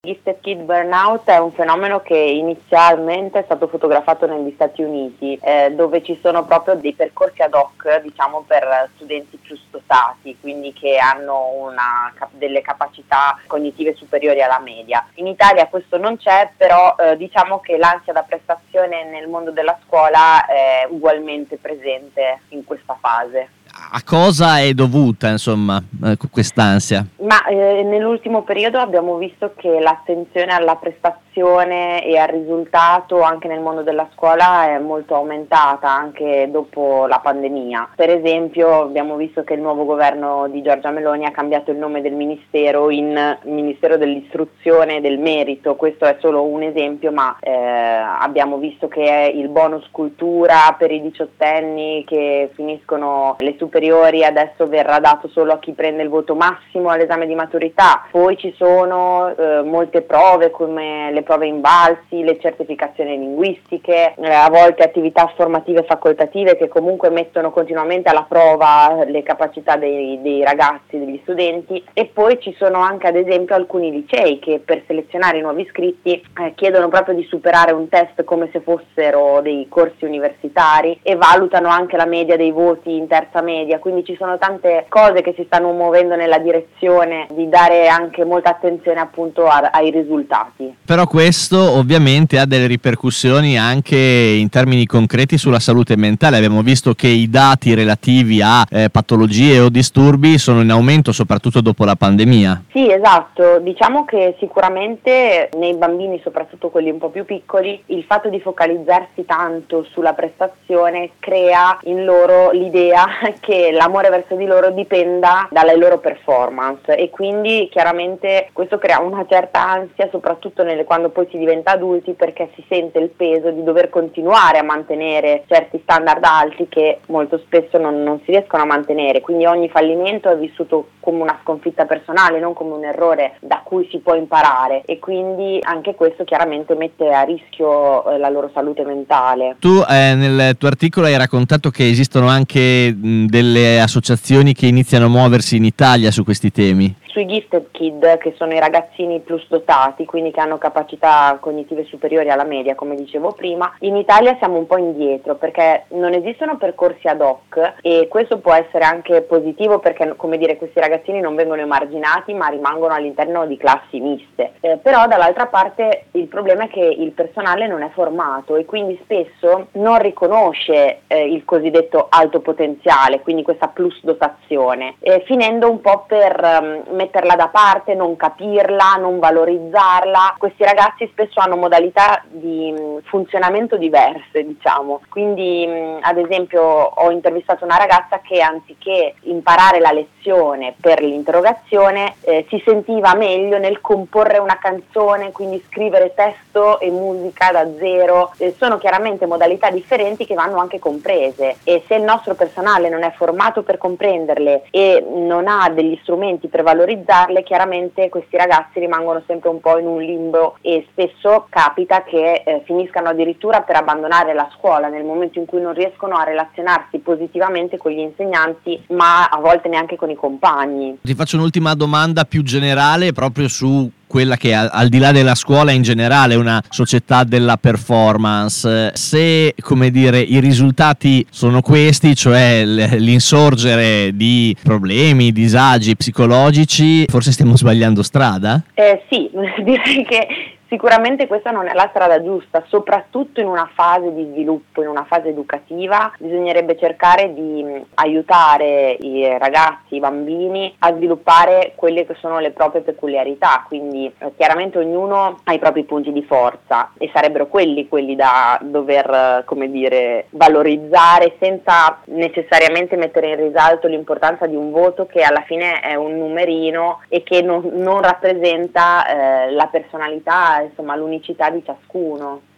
Gifted Kid Burnout è un fenomeno che inizialmente è stato fotografato negli Stati Uniti, dove ci sono proprio dei percorsi ad hoc, diciamo, per studenti più dotati, quindi che hanno delle capacità cognitive superiori alla media. In Italia questo non c'è, però diciamo che l'ansia da prestazione nel mondo della scuola è ugualmente presente in questa fase. A cosa è dovuta, insomma, quest'ansia? Ma nell'ultimo periodo abbiamo visto che l'attenzione alla prestazione e al risultato anche nel mondo della scuola è molto aumentata anche dopo la pandemia. Per esempio abbiamo visto che il nuovo governo di Giorgia Meloni ha cambiato il nome del ministero in Ministero dell'Istruzione e del Merito. Questo è solo un esempio, ma abbiamo visto che il bonus cultura per i diciottenni che finiscono le superiori adesso verrà dato solo a chi prende il voto massimo all'esame di maturità. Poi ci sono molte prove come le prove Invalsi, le certificazioni linguistiche, a volte attività formative facoltative che comunque mettono continuamente alla prova le capacità dei ragazzi, degli studenti. E poi ci sono anche ad esempio alcuni licei che per selezionare i nuovi iscritti chiedono proprio di superare un test come se fossero dei corsi universitari e valutano anche la media dei voti in terza media, quindi ci sono tante cose che si stanno muovendo nella direzione di dare anche molta attenzione appunto ai risultati. Però questo ovviamente ha delle ripercussioni anche in termini concreti sulla salute mentale. Abbiamo visto che i dati relativi a patologie o disturbi sono in aumento soprattutto dopo la pandemia. Sì, esatto, diciamo che sicuramente nei bambini, soprattutto quelli un po' più piccoli, il fatto di focalizzarsi tanto sulla prestazione crea in loro l'idea che l'amore verso di loro dipenda dalle loro performance e quindi chiaramente questo crea una certa ansia soprattutto quando poi si diventa adulti, perché si sente il peso di dover continuare a mantenere certi standard alti che molto spesso non si riescono a mantenere, quindi ogni fallimento è vissuto come una sconfitta personale, non come un errore da cui si può imparare, e quindi anche questo chiaramente mette a rischio la loro salute mentale. Tu nel tuo articolo hai raccontato che esistono anche delle associazioni che iniziano a muoversi in Italia su questi temi. Sui Gifted Kid, che sono i ragazzini plus dotati, quindi che hanno capacità cognitive superiori alla media, come dicevo prima, in Italia siamo un po' indietro perché non esistono percorsi ad hoc e questo può essere anche positivo perché, come dire, questi ragazzini non vengono emarginati ma rimangono all'interno di classi miste. Però dall'altra parte il problema è che il personale non è formato e quindi spesso non riconosce il cosiddetto alto potenziale, quindi questa plus dotazione, finendo un po' per metterla da parte, non capirla, non valorizzarla. Questi ragazzi spesso hanno modalità di funzionamento diverse, diciamo. Quindi ad esempio ho intervistato una ragazza che anziché imparare la lezione per l'interrogazione si sentiva meglio nel comporre una canzone, quindi scrivere testo e musica da zero. Sono chiaramente modalità differenti che vanno anche comprese e se il nostro personale non è formato per comprenderle e non ha degli strumenti per valorizzarle, chiaramente questi ragazzi rimangono sempre un po' in un limbo e spesso capita che finiscano addirittura per abbandonare la scuola nel momento in cui non riescono a relazionarsi positivamente con gli insegnanti, ma a volte neanche con i compagni. Ti faccio un'ultima domanda più generale proprio su quella che al di là della scuola in generale è una società della performance. Se, come dire, i risultati sono questi, cioè l'insorgere di problemi, disagi psicologici, forse stiamo sbagliando strada? Sì, direi che sicuramente questa non è la strada giusta, soprattutto in una fase di sviluppo, in una fase educativa. Bisognerebbe cercare di aiutare i ragazzi, i bambini a sviluppare quelle che sono le proprie peculiarità, quindi chiaramente ognuno ha i propri punti di forza e sarebbero quelli da dover, come dire, valorizzare senza necessariamente mettere in risalto l'importanza di un voto che alla fine è un numerino e che non rappresenta la personalità, insomma l'unicità di ciascuno.